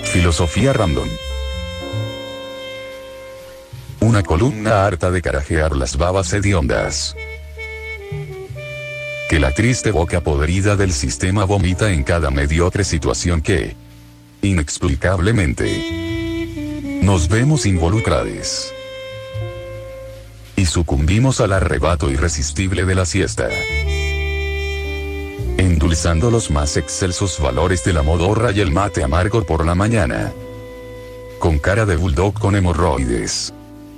Filosofía random. Una columna harta de carajear las babas hediondas que la triste boca podrida del sistema vomita en cada mediocre situación que, inexplicablemente, nos vemos involucrados. Y sucumbimos al arrebato irresistible de la siesta, endulzando los más excelsos valores de la modorra y el mate amargo por la mañana, con cara de bulldog con hemorroides.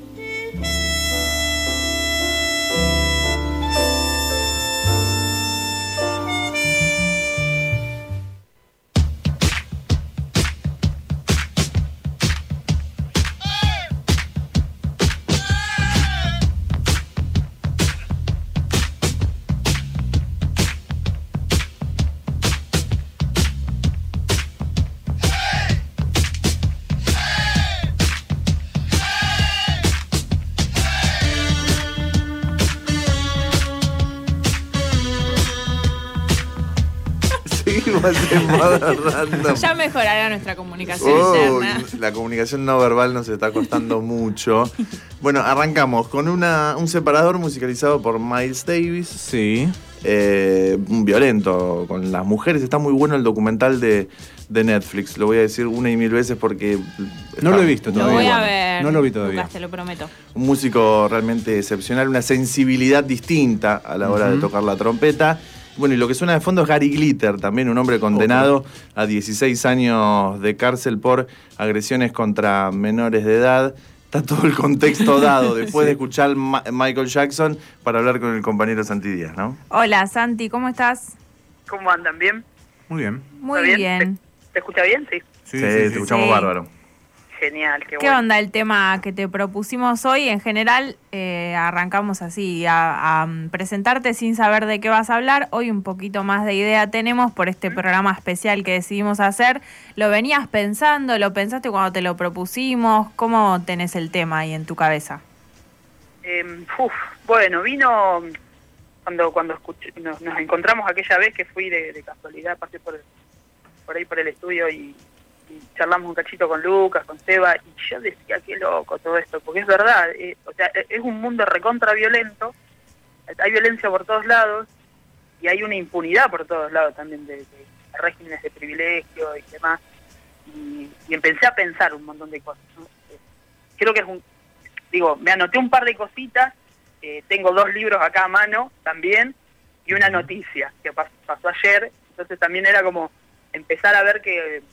Ya mejorará nuestra comunicación interna. La comunicación no verbal nos está costando mucho. Bueno, arrancamos con un separador musicalizado por Miles Davis. Sí. Violento con las mujeres. Está muy bueno el documental de Netflix. Lo voy a decir una y mil veces porque... No lo he visto todavía. Lo voy a ver. No lo vi todavía. Lucas, te lo prometo. Un músico realmente excepcional, una sensibilidad distinta a la hora de tocar la trompeta. Bueno, y lo que suena de fondo es Gary Glitter, también un hombre condenado a 16 años de cárcel por agresiones contra menores de edad. Está todo el contexto dado después de escuchar Michael Jackson para hablar con el compañero Santi Díaz, ¿no? Hola, Santi, ¿cómo estás? ¿Cómo andan? ¿Bien? Muy bien. Muy bien. ¿Te escucha bien? Sí. Sí, te escuchamos bárbaro. Genial, qué ¿Qué bueno. onda el tema que te propusimos hoy? En general, arrancamos así a presentarte sin saber de qué vas a hablar. Hoy un poquito más de idea tenemos por este programa especial que decidimos hacer. ¿Lo venías pensando? ¿Lo pensaste cuando te lo propusimos? ¿Cómo tenés el tema ahí en tu cabeza? Bueno, vino cuando escuché, nos encontramos aquella vez que fui de casualidad, pasé por ahí por el estudio y charlamos un cachito con Lucas, con Seba, y yo decía, qué loco todo esto, porque es verdad, o sea, es un mundo recontra violento, hay violencia por todos lados, y hay una impunidad por todos lados también de regímenes de privilegio y demás, y empecé a pensar un montón de cosas, ¿no? Creo que me anoté un par de cositas, tengo 2 libros acá a mano también, y una noticia que pasó ayer, entonces también era como empezar a ver que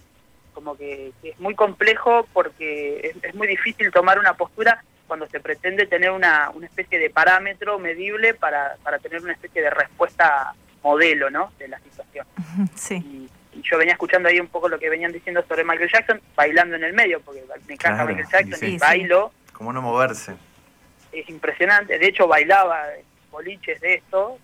es muy complejo porque es muy difícil tomar una postura cuando se pretende tener una especie de parámetro medible para tener una especie de respuesta modelo, ¿no?, de la situación. Sí. Y yo venía escuchando ahí un poco lo que venían diciendo sobre Michael Jackson, bailando en el medio, porque me encanta Michael Jackson y bailo. ¿Cómo no moverse? Es impresionante. De hecho, bailaba boliches de esto.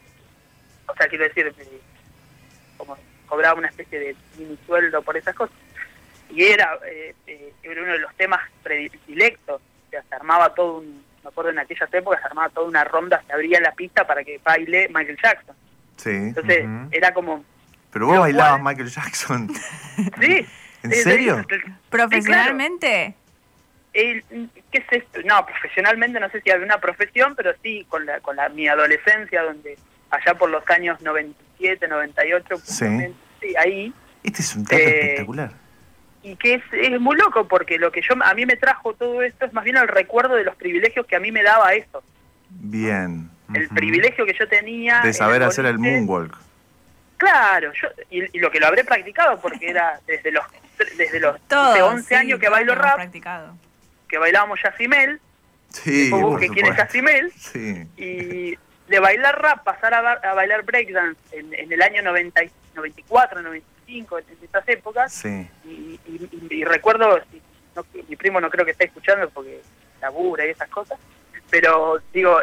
O sea, quiero decir, como cobraba una especie de mini sueldo por esas cosas. Y era uno de los temas predilectos. O sea, se armaba todo me acuerdo en aquellas épocas, se armaba toda una ronda, se abría la pista para que baile Michael Jackson. Sí. Entonces, era como... Pero vos bailabas Michael Jackson. Sí. ¿En serio? ¿Profesionalmente? ¿Qué es esto? No, profesionalmente no sé si había una profesión, pero sí, con mi adolescencia, donde allá por los años 97, 98, sí, ahí... Este es un dato espectacular. Y que es muy loco, porque lo que a mí me trajo todo esto es más bien el recuerdo de los privilegios que a mí me daba eso. Bien. El privilegio que yo tenía... De saber hacer el moonwalk. Claro, y lo que lo habré practicado, porque era desde los Todos, 11 años que bailo rap, practicado. Que bailábamos Yacimel, sí, después busqué quién es Yacimel, sí, y de bailar rap pasar a bailar breakdance en el año 94, 95, en esas épocas, sí. Y recuerdo, mi primo no creo que esté escuchando porque labura y esas cosas, pero digo,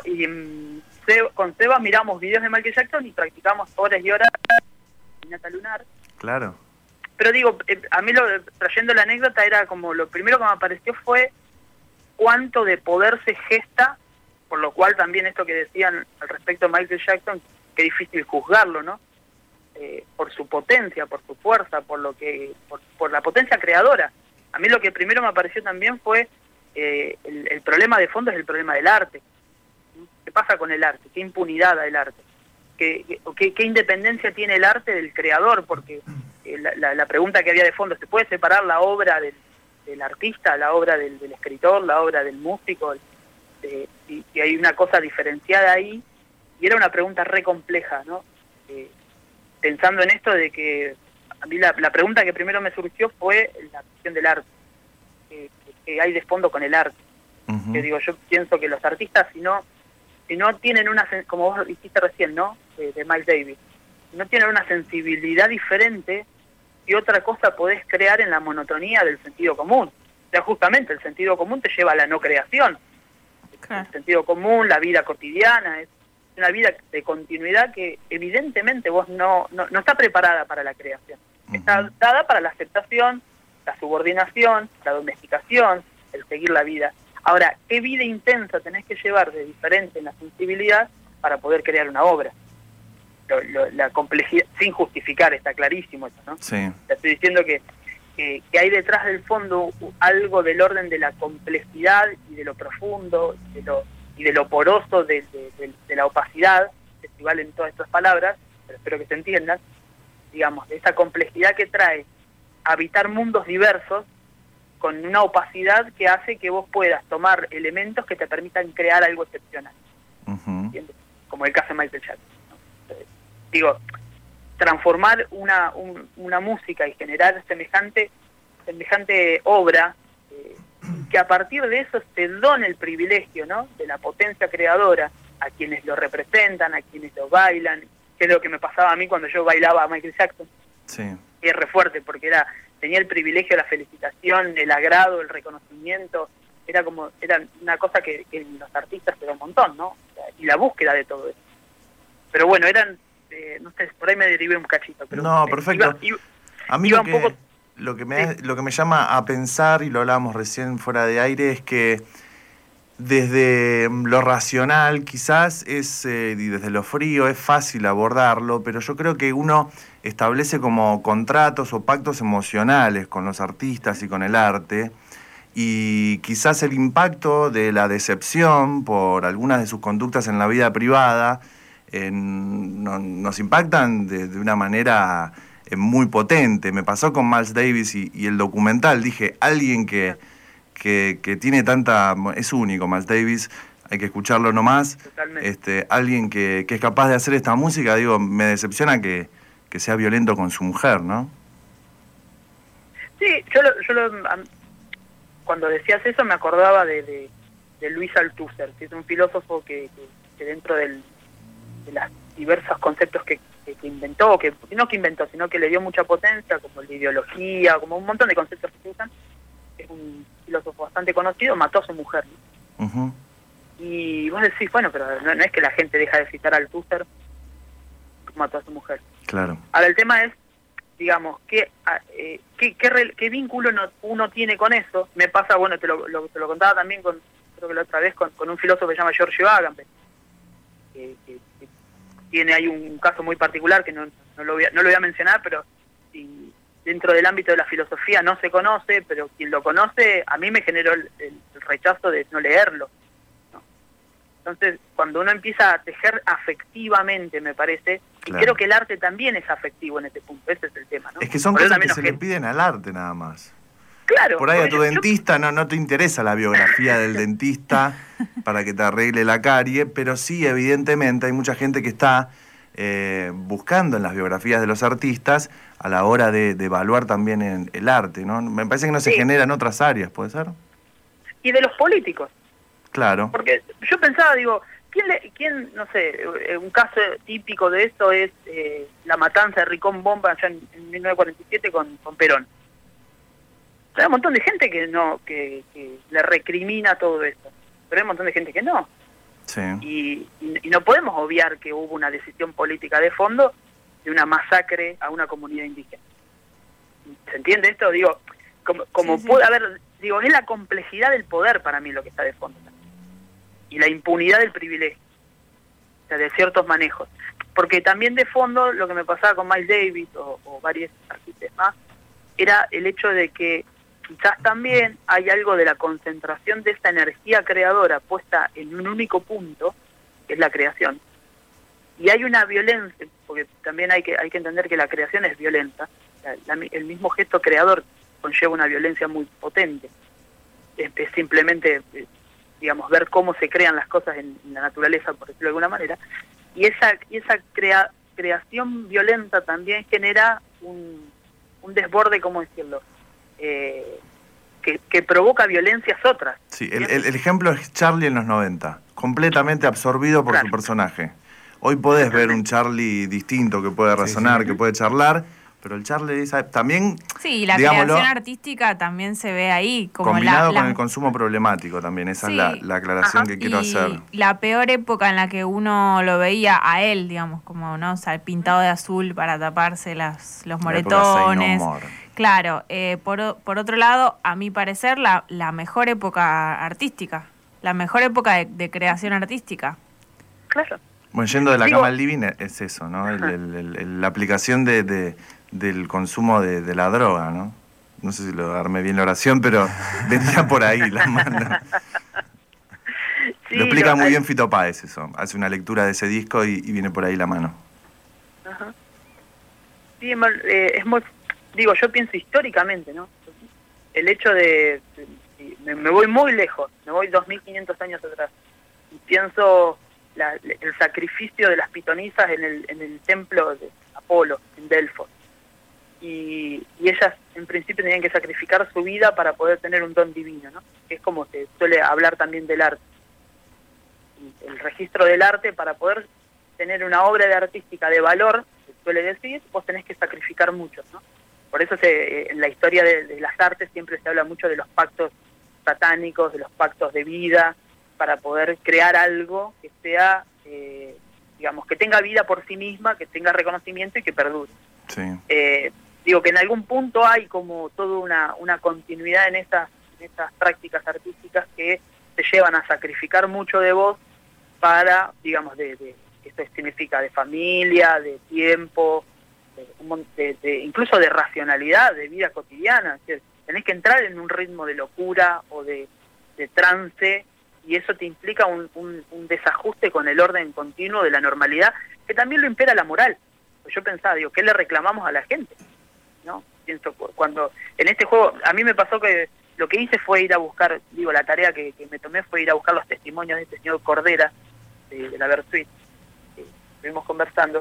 con Seba miramos videos de Michael Jackson y practicamos horas y horas caminata lunar. Claro. Pero digo, a mí trayendo la anécdota era como lo primero que me apareció fue cuánto de poder se gesta, por lo cual también esto que decían al respecto de Michael Jackson, que difícil juzgarlo, ¿no? por su potencia, por su fuerza, por la potencia creadora. A mí lo que primero me apareció también fue el problema de fondo es el problema del arte. ¿Qué pasa con el arte? ¿Qué impunidad da el arte? ¿Qué independencia tiene el arte del creador? Porque la pregunta que había de fondo, ¿se puede separar la obra del artista, la obra del escritor, la obra del músico? Y hay una cosa diferenciada ahí, y era una pregunta re compleja, ¿no? Pensando en esto de que a mí la pregunta que primero me surgió fue la cuestión del arte, que hay de fondo con el arte. Uh-huh. Que digo, yo pienso que los artistas, si no tienen como vos dijiste recién, ¿no? De Miles Davis, si no tienen una sensibilidad diferente, ¿qué otra cosa podés crear en la monotonía del sentido común? O sea, justamente el sentido común te lleva a la no creación. Claro. El sentido común, la vida cotidiana, es una vida de continuidad que evidentemente vos no está preparada para la creación. Está dada para la aceptación, la subordinación, la domesticación, el seguir la vida. Ahora, ¿qué vida intensa tenés que llevar de diferente en la sensibilidad para poder crear una obra? La complejidad, sin justificar, está clarísimo eso, ¿no? Sí. Te estoy diciendo que hay detrás del fondo algo del orden de la complejidad y de lo profundo y de lo poroso de la opacidad, que si valen todas estas palabras, pero espero que se entiendan, digamos, de esa complejidad que trae habitar mundos diversos con una opacidad que hace que vos puedas tomar elementos que te permitan crear algo excepcional. Uh-huh. ¿Entiendes? Como el caso de Michael Jackson, ¿no? Digo, transformar una música y generar semejante obra, que a partir de eso se done el privilegio, ¿no?, de la potencia creadora a quienes lo representan, a quienes lo bailan, que es lo que me pasaba a mí cuando yo bailaba a Michael Jackson. Sí. Y es re fuerte porque tenía el privilegio, la felicitación, el agrado, el reconocimiento, era una cosa que en los artistas era un montón, ¿no? Y la búsqueda de todo eso. Pero bueno, no sé, por ahí me derivé un cachito. Pero, no, perfecto. A mí lo que me llama a pensar, y lo hablábamos recién fuera de aire, es que desde lo racional quizás y desde lo frío es fácil abordarlo, pero yo creo que uno establece como contratos o pactos emocionales con los artistas y con el arte, y quizás el impacto de la decepción por algunas de sus conductas en la vida privada nos impactan de una manera muy potente. Me pasó con Miles Davis y el documental. Dije, alguien que tiene es único, Miles Davis, hay que escucharlo nomás. Totalmente. Alguien que es capaz de hacer esta música, digo, me decepciona que sea violento con su mujer, ¿no? Sí, cuando decías eso me acordaba de Luis Althusser, que es un filósofo que dentro de las diversos conceptos que inventó, sino que le dio mucha potencia, como la ideología, como un montón de conceptos que se usan, es un filósofo bastante conocido, mató a su mujer, ¿no? Uh-huh. Y vos decís, bueno, pero no es que la gente deja de citar a Althusser, mató a su mujer. Claro. Ahora el tema es, digamos, ¿qué vínculo uno tiene con eso? Me pasa, bueno, te lo contaba también creo que la otra vez, con un filósofo que se llama Giorgio Agamben, que tiene ahí un caso muy particular que no lo voy a mencionar, pero si dentro del ámbito de la filosofía no se conoce, pero quien lo conoce, a mí me generó el rechazo de no leerlo, ¿no? Entonces, cuando uno empieza a tejer afectivamente, me parece, claro. Y creo que el arte también es afectivo en este punto, ese es el tema, ¿no? Es que son por cosas que se le piden al arte nada más. Claro. Por ahí a tu dentista no te interesa la biografía del dentista para que te arregle la carie, pero sí, evidentemente, hay mucha gente que está buscando en las biografías de los artistas a la hora de evaluar también el arte, ¿no? Me parece que no se genera en otras áreas, ¿puede ser? Y de los políticos. Claro. Porque yo pensaba, digo, ¿quién no sé, un caso típico de esto es la matanza de Ricón Bomba allá en 1947 con Perón. Hay un montón de gente que le recrimina todo esto, pero hay un montón de gente que no. Sí. Y no podemos obviar que hubo una decisión política de fondo de una masacre a una comunidad indígena. ¿Se entiende esto? Digo, como sí. Puede haber, digo, es la complejidad del poder para mí lo que está de fondo. Y la impunidad del privilegio, o sea, de ciertos manejos. porque también de fondo lo que me pasaba con Miles Davis o varios artistas más, era el hecho de que quizás también hay algo de la concentración de esta energía creadora puesta en un único punto, que es la creación. Y hay una violencia, porque también hay que entender que la creación es violenta. El mismo gesto creador conlleva una violencia muy potente. Es simplemente, digamos, ver cómo se crean las cosas en la naturaleza, por decirlo de alguna manera. Y esa creación violenta también genera un desborde, ¿cómo decirlo? Que provoca violencias otras. Sí, el ejemplo es Charlie en los 90, completamente absorbido por su personaje. Hoy podés ver un Charlie distinto que puede razonar, que puede charlar, pero el Charlie también... Sí, la creación artística también se ve ahí. Como combinado con el consumo problemático también, esa es la aclaración que quiero hacer. La peor época en la que uno lo veía a él, digamos, como, ¿no? O sea, pintado de azul para taparse los moretones. Claro, por otro lado, a mi parecer, la mejor época artística, la mejor época de creación artística. Claro. Bueno, yendo de la cama al living es eso, ¿no? La aplicación del consumo de la droga, ¿no? No sé si lo armé bien la oración, pero venía por ahí la mano. Sí, lo explica muy bien Fito Páez eso. Hace una lectura de ese disco y viene por ahí la mano. Ajá. Sí, es muy... Digo, yo pienso históricamente, ¿no? El hecho de... Me voy muy lejos, me voy 2500 años atrás. Y pienso el sacrificio de las pitonisas en el templo de Apolo, en Delfos. Y ellas, en principio, tenían que sacrificar su vida para poder tener un don divino, ¿no? Que es como se suele hablar también del arte. El registro del arte, para poder tener una obra de artística de valor, se suele decir, vos tenés que sacrificar mucho, ¿no? Por eso en la historia de las artes siempre se habla mucho de los pactos satánicos, de los pactos de vida, para poder crear algo que sea, digamos, que tenga vida por sí misma, que tenga reconocimiento y que perdure. Sí. Digo que en algún punto hay como toda una continuidad en estas prácticas artísticas que te llevan a sacrificar mucho de vos para, digamos, esto significa de familia, de tiempo, incluso de racionalidad, de vida cotidiana. Es decir, tenés que entrar en un ritmo de locura o de trance, y eso te implica un desajuste con el orden continuo de la normalidad, que también lo impera la moral. Pues yo pensaba, digo, ¿qué le reclamamos a la gente? ¿No? Pienso, cuando en este juego, a mí me pasó que lo que hice fue ir a buscar, digo, la tarea que me tomé fue ir a buscar los testimonios de este señor Cordera, de la Versuit, que estuvimos conversando.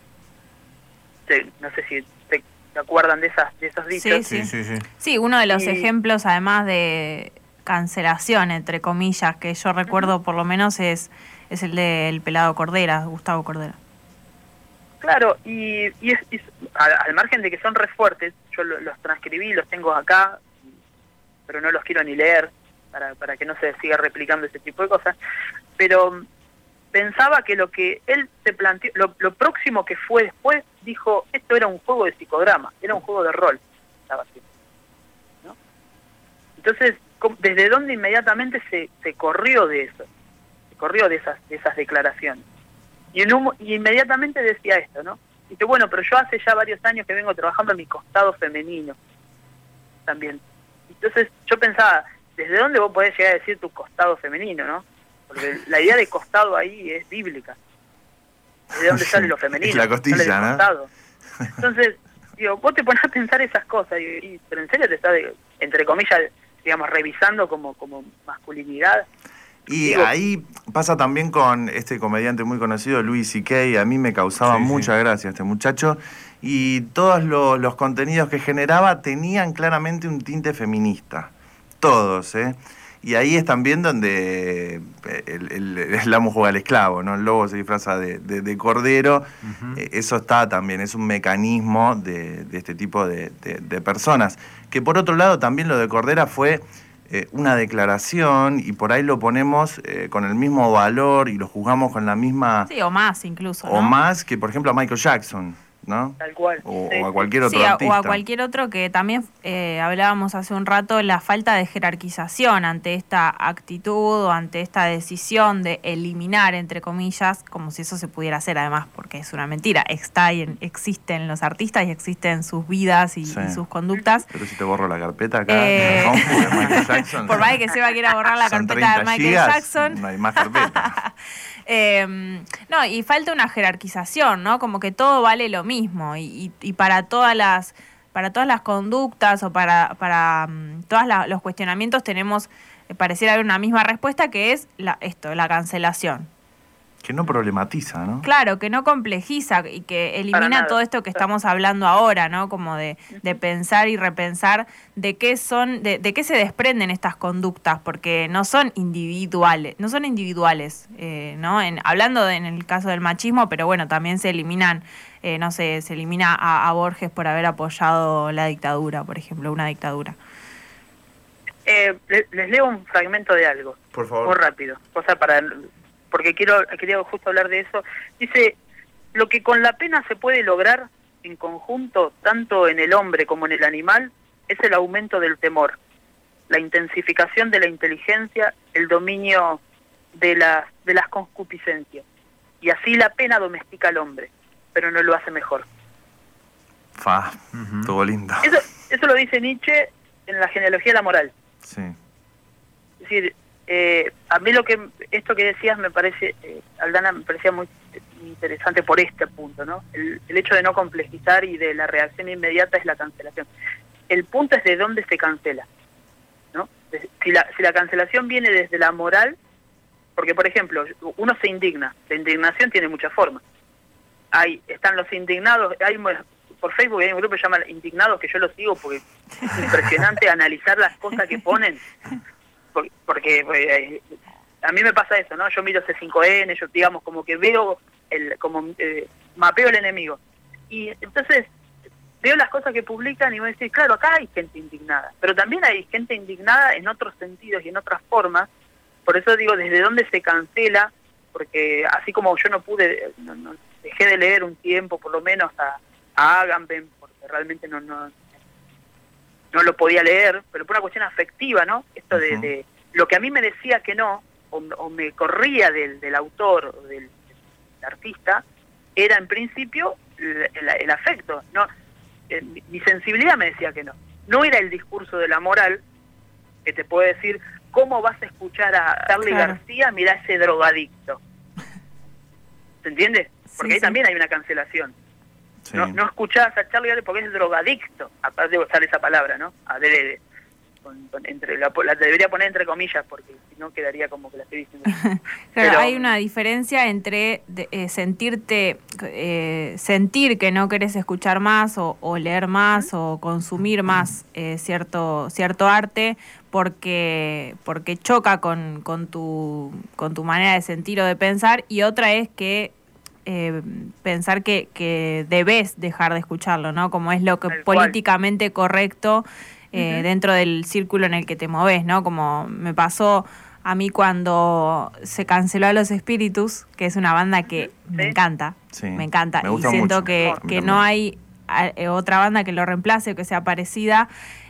No sé si te acuerdan de esos dichos. Sí, uno de los ejemplos, además de cancelación, entre comillas, que yo recuerdo por lo menos es el del pelado Cordera, Gustavo Cordera. Claro, y al margen de que son re fuertes, yo los transcribí, los tengo acá, pero no los quiero ni leer para que no se siga replicando ese tipo de cosas, pero pensaba que lo que él se planteó, lo próximo que fue después, dijo, esto era un juego de psicodrama, era un juego de rol, estaba haciendo, ¿no? Entonces, ¿desde dónde inmediatamente se corrió de eso? Se corrió de esas declaraciones. Y inmediatamente decía esto, ¿no? Dice, bueno, pero yo hace ya varios años que vengo trabajando en mi costado femenino también. Entonces yo pensaba, ¿desde dónde vos podés llegar a decir tu costado femenino, no? Porque la idea de costado ahí es bíblica. ¿De dónde sale lo femenino? Es la costilla, ¿no? Entonces, digo, vos te ponés a pensar esas cosas, pero en serio te estás, entre comillas, digamos, revisando como masculinidad. Y ahí pasa también con este comediante muy conocido, Louis C.K., a mí me causaba mucha gracia este muchacho, y todos los contenidos que generaba tenían claramente un tinte feminista, todos, ¿eh? Y ahí es también donde el amo juega al esclavo, ¿no? El lobo se disfraza de cordero. Eso está también, es un mecanismo de este tipo de personas. Que por otro lado también lo de Cordera fue una declaración, y por ahí lo ponemos con el mismo valor y lo juzgamos con la misma... Sí, o más incluso, ¿no? O más que, por ejemplo, a Michael Jackson. ¿no? Tal cual. O a cualquier otro sí, artista. o a cualquier otro que también hablábamos hace un rato, la falta de jerarquización ante esta actitud o ante esta decisión de eliminar, entre comillas, como si eso se pudiera hacer, además, porque es una mentira. Existen los artistas y existen sus vidas y sus conductas. Pero si te borro la carpeta acá, de Michael Jackson, por más que Seba quiera borrar la carpeta de Michael Jackson, no hay más carpeta. No, y falta una jerarquización, ¿no? Como que todo vale lo mismo y para todas las conductas o para todos los cuestionamientos tenemos, pareciera haber una misma respuesta, que es la cancelación. Que no problematiza, ¿no? Claro, que no complejiza y que elimina todo esto que estamos hablando ahora, ¿no? Como de pensar y repensar de qué se desprenden estas conductas, porque no son individuales, ¿no? Hablando en el caso del machismo, pero bueno, también se eliminan, se elimina a Borges por haber apoyado la dictadura, por ejemplo, una dictadura. Les leo un fragmento de algo. Por favor. Muy rápido. Porque quería justo hablar de eso. Dice, lo que con la pena se puede lograr en conjunto, tanto en el hombre como en el animal, es el aumento del temor, la intensificación de la inteligencia, el dominio de las concupiscencias. Y así la pena domestica al hombre, pero no lo hace mejor. Todo lindo. Eso lo dice Nietzsche en la genealogía de la moral. Sí. Es decir, a mí esto que decías me parece, Aldana, me parecía muy interesante por este punto, ¿no? El hecho de no complejizar y de la reacción inmediata es la cancelación. El punto es de dónde se cancela, ¿no? Si la cancelación viene desde la moral, porque por ejemplo, uno se indigna, la indignación tiene muchas formas. Están los indignados, por Facebook hay un grupo que se llama Indignados, que yo lo sigo porque es impresionante analizar las cosas que ponen. Porque a mí me pasa eso, ¿no? Yo miro C5N, yo digamos como que veo, mapeo el enemigo. Y entonces veo las cosas que publican y voy a decir, claro, acá hay gente indignada. Pero también hay gente indignada en otros sentidos y en otras formas. Por eso digo, ¿desde dónde se cancela? Porque así como yo no dejé de leer un tiempo, por lo menos, a Agamben, porque realmente no lo podía leer, pero por una cuestión afectiva, ¿no? Esto de lo que a mí me decía que no, o me corría del autor o del artista, era en principio el afecto, ¿no? Mi sensibilidad me decía que no. No era el discurso de la moral, que te puede decir, ¿cómo vas a escuchar a Charly García? Mirá ese drogadicto. ¿Se entiende? Porque ahí también hay una cancelación. Sí. No escuchás a Charly García porque es drogadicto, aparte de usar esa palabra, ¿no? Adrede. La debería poner entre comillas porque si no quedaría como que la estoy diciendo. Claro, pero hay una diferencia entre sentir que no querés escuchar más o leer más o consumir más cierto arte porque choca con tu manera de sentir o de pensar, y otra es que pensar que debes dejar de escucharlo, ¿no? Como es lo que políticamente correcto dentro del círculo en el que te movés, ¿no? Como me pasó a mí cuando se canceló a Los Espíritus, que es una banda que me encanta, me encanta, y siento que no hay otra banda que lo reemplace o que sea parecida,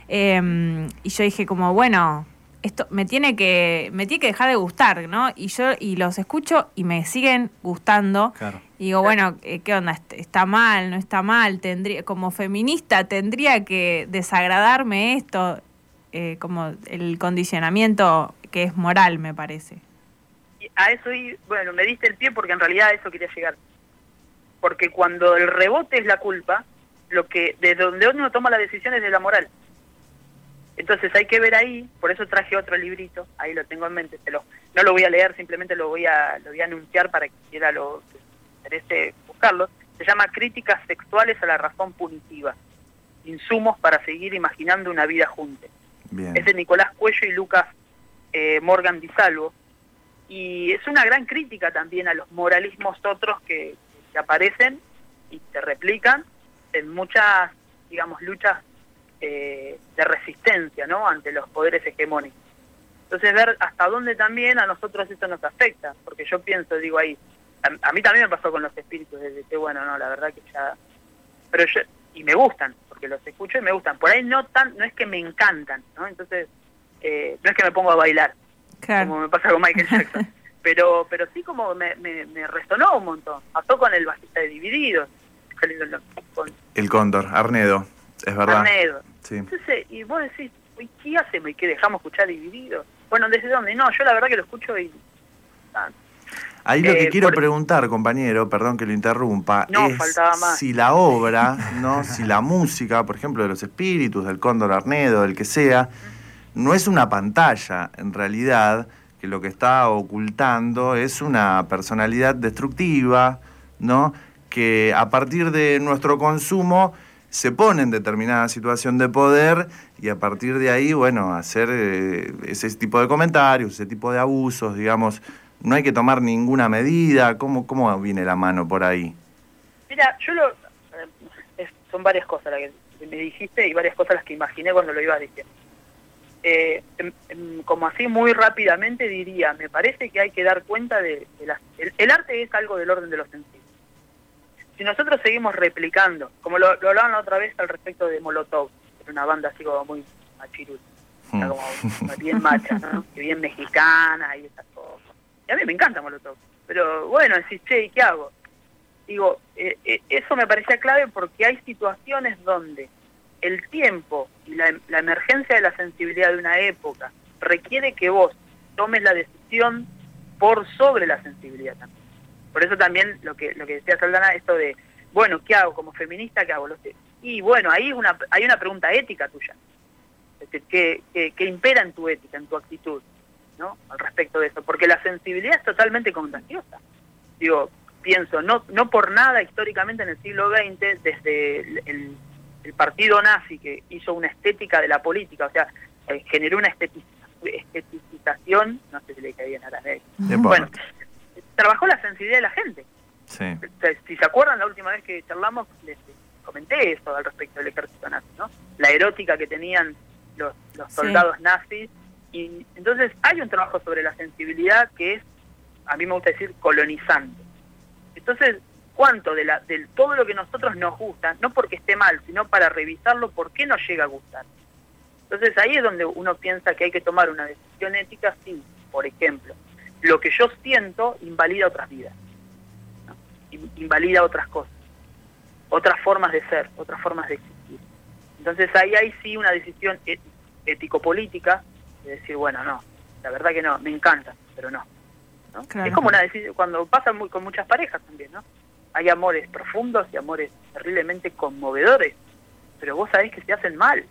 y yo dije como, bueno, esto me tiene que dejar de gustar, ¿no? Y los escucho y me siguen gustando. Claro. Y digo, bueno, ¿qué onda? ¿Está mal? ¿No está mal? Como feminista tendría que desagradarme esto, como el condicionamiento que es moral, me parece. Y a eso, bueno, me diste el pie porque en realidad a eso quería llegar. Porque cuando el rebote es la culpa, de donde uno toma la decisión es de la moral. Entonces hay que ver ahí, por eso traje otro librito, ahí lo tengo en mente, no lo voy a leer, simplemente lo voy a anunciar para que quiera lo interese buscarlo. Se llama Críticas sexuales a la razón punitiva, insumos para seguir imaginando una vida juntos. Es de Nicolás Cuello y Lucas Morgan Di Salvo, y es una gran crítica también a los moralismos otros que aparecen y se replican en muchas, digamos, luchas de resistencia, ¿no?, ante los poderes hegemónicos. Entonces ver hasta dónde también a nosotros eso nos afecta, porque yo pienso, digo ahí, a mí también me pasó con Los Espíritus, desde que, bueno, no, la verdad que ya pero y me gustan, porque los escucho y me gustan. Por ahí no es que me encantan, ¿no? Entonces, no es que me pongo a bailar, claro, como me pasa con Michael Jackson. Pero sí como me resonó un montón. Pasó con el bajista de Divididos, con El Cóndor, Arnedo, es verdad. Arnedo. Sí. Entonces, y vos decís, uy, ¿qué hacemos? ¿Y qué dejamos escuchar Divididos? Bueno, ¿desde dónde? No, yo la verdad que lo escucho y... Ahí lo que quiero preguntar, compañero, perdón que lo interrumpa, no, es faltaba más. si la obra, ¿no? Si la música, por ejemplo, de los Espíritus, del Cóndor Arnedo, del que sea, no es una pantalla, en realidad, que lo que está ocultando es una personalidad destructiva, ¿no? Que a partir de nuestro consumo se pone en determinada situación de poder y a partir de ahí, bueno, hacer ese tipo de comentarios, ese tipo de abusos, digamos. No hay que tomar ninguna medida. ¿Cómo viene la mano por ahí? Mira, yo son varias cosas las que me dijiste y varias cosas las que imaginé cuando lo ibas diciendo. Como así muy rápidamente diría, me parece que hay que dar cuenta el arte es algo del orden de los sentidos. Si nosotros seguimos replicando, como lo hablaban la otra vez al respecto de Molotov, que era una banda así como muy machirul, como bien macha, ¿no? Que bien mexicana y esas cosas. Y a mí me encanta Molotov, pero bueno, decís, che, ¿y qué hago? Digo, eso me parecía clave porque hay situaciones donde el tiempo y la emergencia de la sensibilidad de una época requiere que vos tomes la decisión por sobre la sensibilidad también. Por eso también lo que decía Saldana, esto de, bueno, ¿qué hago? Como feminista, ¿qué hago? Y bueno, ahí hay una pregunta ética tuya. Es decir, ¿qué impera en tu ética, en tu actitud, ¿no? Al respecto de eso, porque la sensibilidad es totalmente contagiosa. Digo, pienso, no por nada históricamente en el siglo XX, desde el partido nazi que hizo una estética de la política, o sea, generó una esteticización, no sé si le cae bien a la ley. Bueno, trabajó la sensibilidad de la gente. Sí. Si se acuerdan, la última vez que charlamos, les comenté eso al respecto del ejército nazi, ¿no? La erótica que tenían los soldados nazis. Y entonces hay un trabajo sobre la sensibilidad que es, a mí me gusta decir, colonizante. Entonces, ¿cuánto de todo lo que a nosotros nos gusta, no porque esté mal, sino para revisarlo, por qué nos llega a gustar? Entonces ahí es donde uno piensa que hay que tomar una decisión ética, sí, por ejemplo, lo que yo siento invalida otras vidas, ¿no? Invalida otras cosas, otras formas de ser, otras formas de existir. Entonces ahí hay sí una decisión ético-política, de decir, bueno, no, la verdad que no, me encanta, pero no. Claro. Es como una decisión, cuando pasa con muchas parejas también, ¿no? Hay amores profundos y amores terriblemente conmovedores, pero vos sabés que se hacen mal.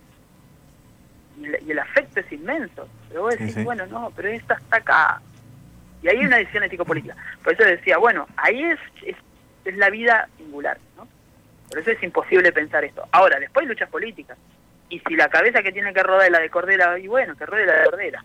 Y el afecto es inmenso. Pero vos decís, bueno, no, pero esta está acá. Y ahí hay una decisión ético-política. Por eso decía, bueno, ahí es la vida singular, ¿no? Por eso es imposible pensar esto. Ahora, después hay luchas políticas. Y si la cabeza que tiene que rodar es la de Cordera, y bueno, que ruede la de Cordera.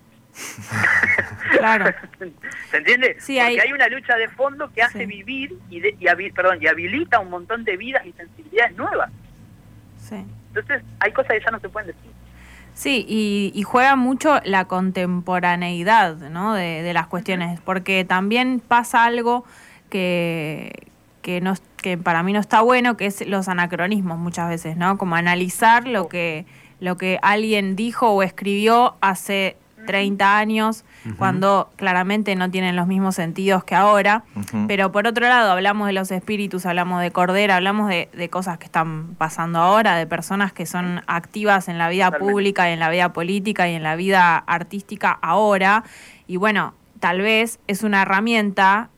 Claro. ¿Se entiende? Sí, porque hay una lucha de fondo que hace vivir y habilita un montón de vidas y sensibilidades nuevas. Sí. Entonces, hay cosas que ya no se pueden decir. Sí, y juega mucho la contemporaneidad, ¿no? de las cuestiones, porque también pasa algo que para mí no está bueno, que es los anacronismos muchas veces, ¿no? Como analizar lo que alguien dijo o escribió hace 30 años, cuando claramente no tienen los mismos sentidos que ahora. Pero por otro lado, hablamos de los espíritus, hablamos de Cordera, hablamos de cosas que están pasando ahora, de personas que son activas en la vida pública, y en la vida política y en la vida artística ahora. Y bueno, tal vez es una herramienta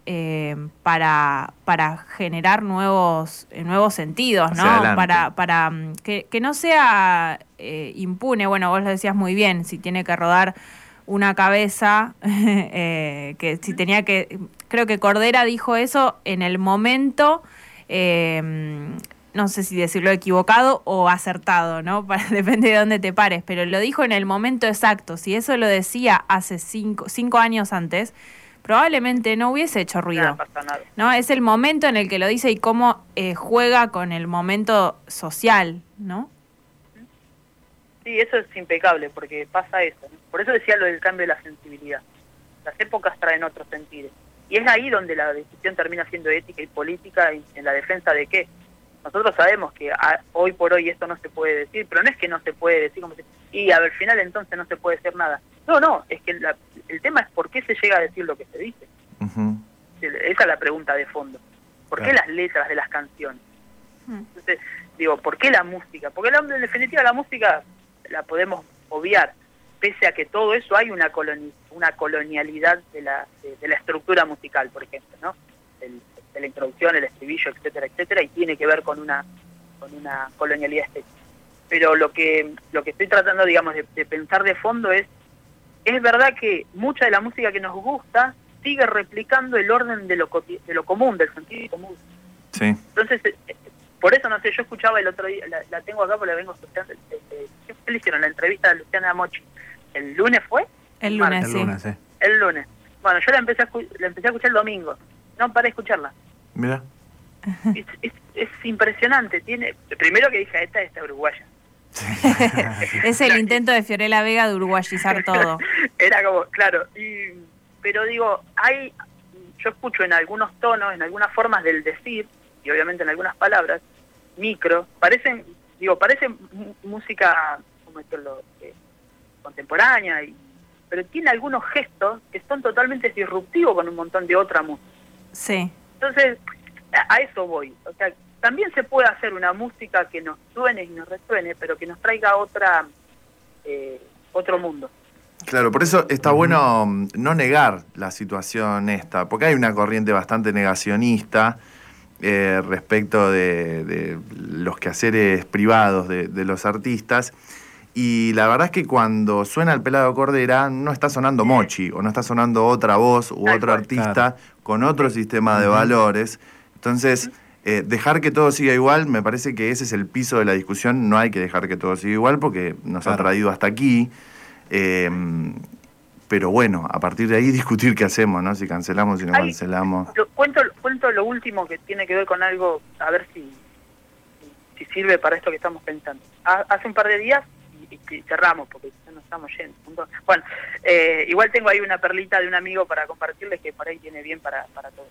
para generar nuevos sentidos, ¿no? Para que no sea impune. Bueno, vos lo decías muy bien, si tiene que rodar una cabeza, que si tenía que... Creo que Cordera dijo eso en el momento, no sé si decirlo equivocado o acertado, ¿no? Depende de dónde te pares, pero lo dijo en el momento exacto. Si eso lo decía hace 5 años antes, probablemente no hubiese hecho ruido. No pasa nada. ¿No? Es el momento en el que lo dice y cómo juega con el momento social, ¿no? Sí, eso es impecable, porque pasa eso, ¿no? Por eso decía lo del cambio de la sensibilidad. Las épocas traen otros sentidos. Y es ahí donde la decisión termina siendo ética y política, en la defensa de qué. nosotros sabemos que hoy por hoy esto no se puede decir, pero no es que no se puede decir como y al final entonces no se puede decir nada. No, es que el tema es por qué se llega a decir lo que se dice. Uh-huh. Esa es la pregunta de fondo. ¿Por qué las letras de las canciones? Entonces, digo, ¿por qué la música? Porque en definitiva la música la podemos obviar, pese a que todo eso hay una colonialidad de la estructura musical, por ejemplo, ¿no? De la introducción, el estribillo, etcétera, etcétera, y tiene que ver con una colonialidad estética. Pero lo que estoy tratando, digamos, de pensar de fondo es verdad que mucha de la música que nos gusta sigue replicando el orden de lo común, del sentido común. Sí. Entonces, por eso, no sé, yo escuchaba el otro día, la tengo acá porque la vengo escuchando, ¿qué le hicieron? La entrevista de Luciana Mochi. ¿El lunes fue? El lunes, sí. El lunes. Bueno, yo la empecé a escuchar el domingo. No paré de escucharla. Mira. Es impresionante. Primero que dije, esta uruguaya. Es el intento de Fiorella Vega de uruguayizar todo. Era como, claro. Pero digo, yo escucho en algunos tonos, en algunas formas del decir, y obviamente en algunas palabras, parece música, como decirlo, contemporánea, pero tiene algunos gestos que son totalmente disruptivos con un montón de otra música. Sí. Entonces, a eso voy. O sea, también se puede hacer una música que nos suene y nos resuene, pero que nos traiga otro mundo. Claro, por eso está bueno no negar la situación esta, porque hay una corriente bastante negacionista respecto de los quehaceres privados de los artistas, y la verdad es que cuando suena el Pelado Cordera no está sonando Mochi, o no está sonando otra voz u otro artista con otro sistema de valores. Entonces, dejar que todo siga igual, me parece que ese es el piso de la discusión. No hay que dejar que todo siga igual porque nos ha traído hasta aquí. Pero bueno, a partir de ahí discutir qué hacemos, ¿no? Si cancelamos, si no cancelamos. Cuento lo último que tiene que ver con algo, a ver si sirve para esto que estamos pensando. Hace un par de días, y cerramos porque ya nos estamos yendo. Bueno, igual tengo ahí una perlita de un amigo para compartirles que por ahí viene bien para todos.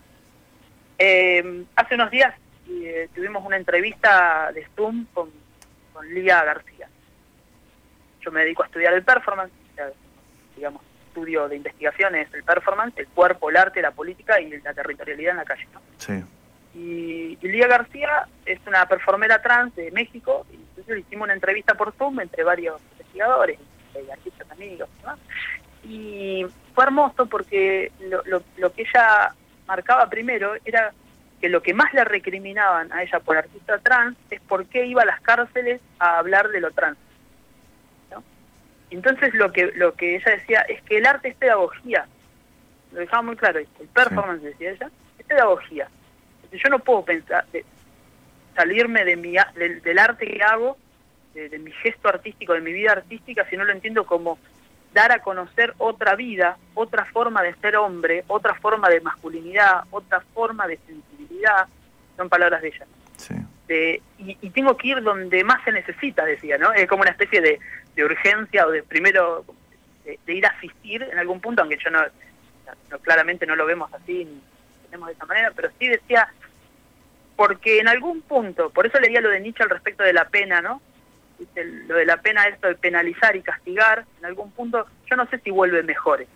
Hace unos días tuvimos una entrevista de Zoom con Lía García. Yo me dedico a estudiar el performance, digamos, estudio de investigaciones, el performance, el cuerpo, el arte, la política y la territorialidad en la calle, ¿no? Sí. Y Lía García es una performera trans de México, y entonces le hicimos una entrevista por Zoom entre varios investigadores, artistas amigos, ¿no? Y fue hermoso porque lo que ella marcaba primero era que lo que más le recriminaban a ella por artista trans es por qué iba a las cárceles a hablar de lo trans, ¿no? Entonces lo que ella decía es que el arte es pedagogía, lo dejaba muy claro, el performance, decía ella, es pedagogía. Entonces, yo no puedo pensar salirme del arte que hago, de mi gesto artístico, de mi vida artística, si no lo entiendo como dar a conocer otra vida, otra forma de ser hombre, otra forma de masculinidad, otra forma de sensibilidad, son palabras de ella. Sí. Y tengo que ir donde más se necesita, decía, ¿no? Es como una especie de urgencia o de primero de ir a asistir en algún punto, aunque yo no claramente no lo vemos así, ni tenemos de esa manera, pero sí decía, porque en algún punto, por eso leía lo de Nietzsche al respecto de la pena, ¿no? Lo de la pena, esto de penalizar y castigar, en algún punto, yo no sé si nos vuelve mejores,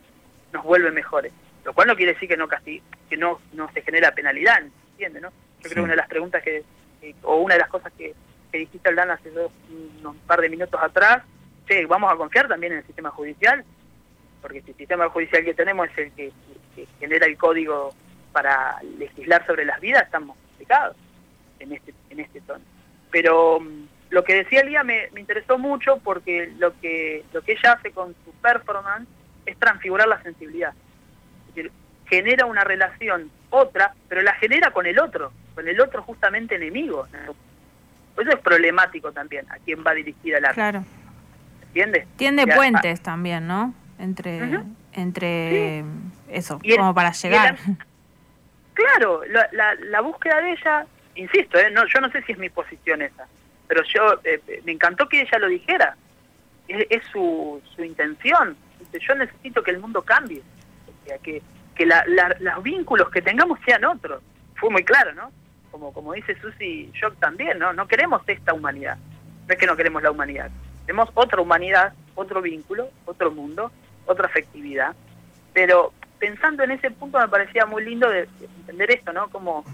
lo cual no quiere decir que no se genera penalidad, ¿entiendes? ¿No? Yo creo que una de las preguntas o una de las cosas que dijiste, Aldana, hace unos par de minutos atrás, vamos a confiar también en el sistema judicial, porque si el sistema judicial que tenemos es el que genera el código para legislar sobre las vidas, estamos complicados en este tono. Pero lo que decía Lía me interesó mucho porque lo que ella hace con su performance es transfigurar la sensibilidad. Es decir, genera una relación otra, pero la genera con el otro justamente enemigo, ¿no? Eso es problemático también, a quién va dirigida el arte. Claro. ¿Entiendes? Tiende puentes también, ¿no? Entre sí. Eso, como para llegar. Claro, la búsqueda de ella, insisto, yo no sé si es mi posición esa, pero yo me encantó que ella lo dijera. Es su intención. Yo necesito que el mundo cambie, o sea, que los vínculos que tengamos sean otros. Fue muy claro, ¿no? como dice Susi Shock también, no queremos esta humanidad. No es que no queremos la humanidad, queremos otra humanidad, otro vínculo, otro mundo, otra afectividad. Pero pensando en ese punto me parecía muy lindo de entender esto, ¿no? Como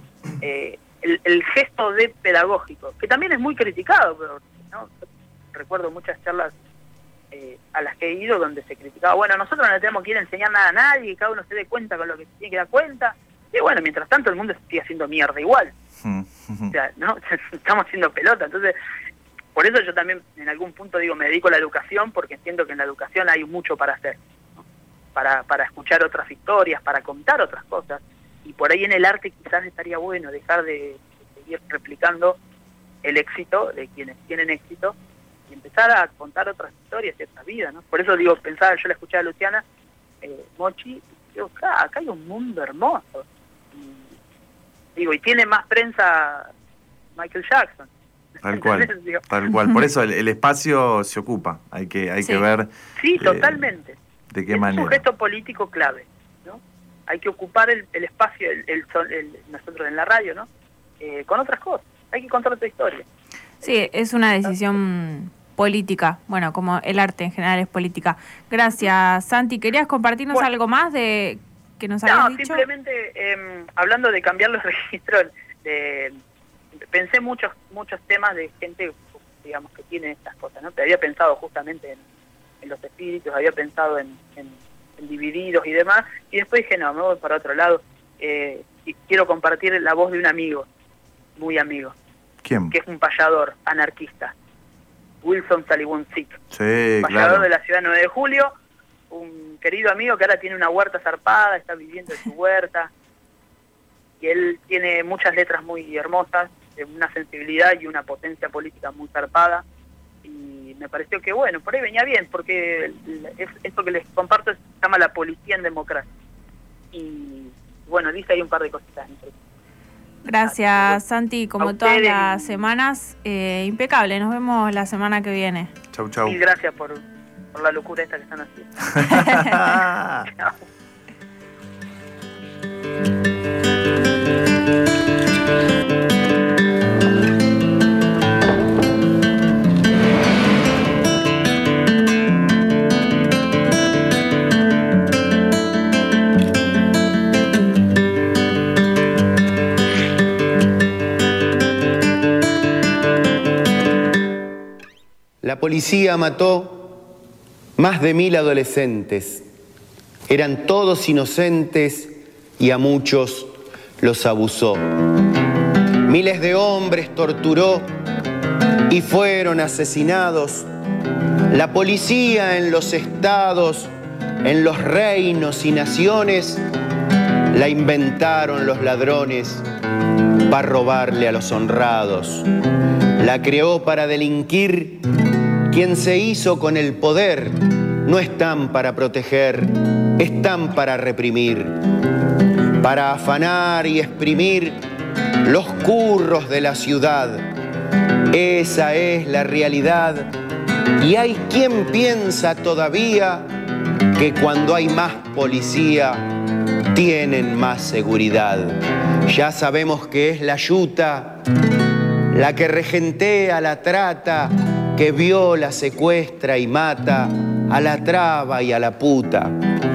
el gesto de pedagógico, que también es muy criticado, pero ¿no? Recuerdo muchas charlas a las que he ido donde se criticaba, bueno, nosotros no le tenemos que ir a enseñar nada a nadie, que cada uno se dé cuenta con lo que se tiene que dar cuenta, y bueno, mientras tanto el mundo sigue haciendo mierda igual. O sea, ¿no? Estamos haciendo pelota, entonces, por eso yo también en algún punto digo, me dedico a la educación, porque entiendo que en la educación hay mucho para hacer, ¿no? Para escuchar otras historias, para contar otras cosas, y por ahí en el arte quizás estaría bueno dejar de seguir replicando el éxito de quienes tienen éxito, y empezar a contar otras historias de esta vida, ¿no? Por eso digo, pensaba, yo la escuché a Luciana Mochi, y digo, acá hay un mundo hermoso. Y, digo, y tiene más prensa Michael Jackson. Tal cual, tal cual. Por eso el espacio se ocupa, hay que ver... Sí, totalmente. ¿De qué manera? Es un gesto político clave, ¿no? Hay que ocupar el espacio, nosotros en la radio, ¿no? Con otras cosas, hay que contar otra historia. Sí, es una decisión política, bueno, como el arte en general es política. Gracias, Santi. ¿Querías compartirnos algo más de que nos habías dicho? No, simplemente hablando de cambiar los registros, pensé muchos temas de gente, digamos, que tiene estas cosas, ¿no? Te había pensado justamente en los espíritus, había pensado en divididos y demás, y después dije, no, me voy para otro lado, y quiero compartir la voz de un amigo, muy amigo. ¿Quién? Que es un payador anarquista, Wilson Salibunsik, sí, payador claro. de la ciudad 9 de Julio, un querido amigo que ahora tiene una huerta zarpada, está viviendo en su huerta, y él tiene muchas letras muy hermosas, una sensibilidad y una potencia política muy zarpada, y me pareció que bueno, por ahí venía bien, porque esto que les comparto se llama La Policía en Democracia, y bueno, dice ahí un par de cositas. Gracias, Santi, como todas las semanas, impecable. Nos vemos la semana que viene. Chau, chau. Mil gracias por la locura esta que están haciendo. Chao. La policía mató más de 1000 adolescentes. Eran todos inocentes y a muchos los abusó. Miles de hombres torturó y fueron asesinados. La policía en los estados, en los reinos y naciones, la inventaron los ladrones para robarle a los honrados. La creó para delinquir quien se hizo con el poder. No están para proteger, están para reprimir, para afanar y exprimir los curros de la ciudad. Esa es la realidad, y hay quien piensa todavía que cuando hay más policía tienen más seguridad. Ya sabemos que es la yuta la que regentea la trata, que viola, secuestra y mata a la traba y a la puta,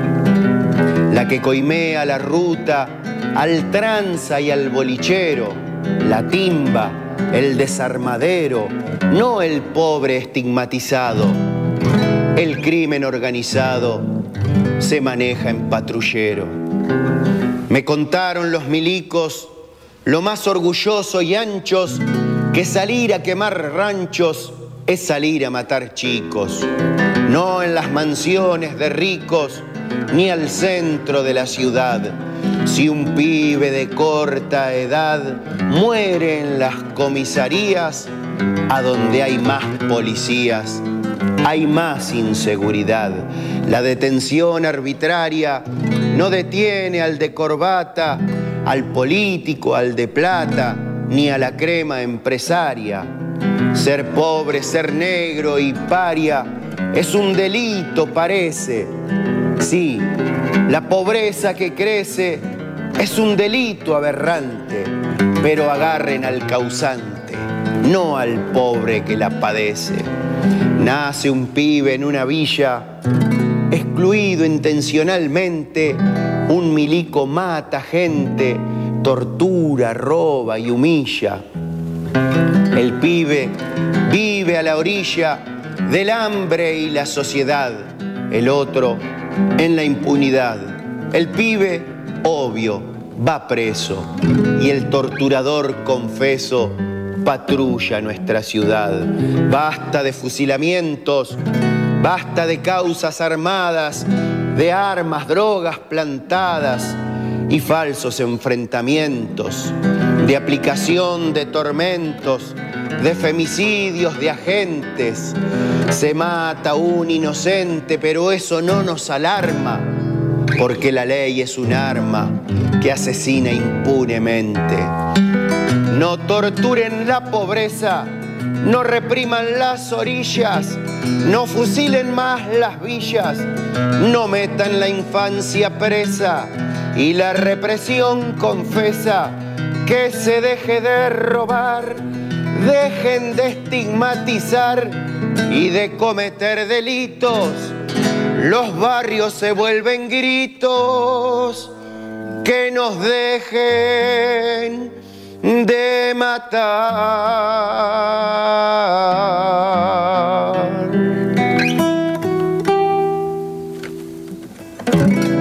la que coimea la ruta al tranza y al bolichero, la timba, el desarmadero, no el pobre estigmatizado. El crimen organizado se maneja en patrullero. Me contaron los milicos, lo más orgulloso y anchos, que salir a quemar ranchos es salir a matar chicos, no en las mansiones de ricos ni al centro de la ciudad. Si un pibe de corta edad muere en las comisarías, a donde hay más policías, hay más inseguridad. La detención arbitraria no detiene al de corbata, al político, al de plata, ni a la crema empresaria. Ser pobre, ser negro y paria es un delito, parece. Sí, la pobreza que crece es un delito aberrante. pero agarren al causante, no al pobre que la padece. Nace un pibe en una villa, excluido intencionalmente, un milico mata gente, tortura, roba y humilla. El pibe vive a la orilla del hambre y la sociedad, el otro en la impunidad. El pibe, obvio, va preso y el torturador, confeso, patrulla nuestra ciudad. Basta de fusilamientos, basta de causas armadas, de armas, drogas plantadas y falsos enfrentamientos, de aplicación de tormentos, de femicidios de agentes. Se mata un inocente, pero eso no nos alarma, porque la ley es un arma que asesina impunemente. No torturen la pobreza, no repriman las orillas, no fusilen más las villas, no metan la infancia presa y la represión confesa. Que se deje de robar, dejen de estigmatizar y de cometer delitos. Los barrios se vuelven gritos, que nos dejen de matar.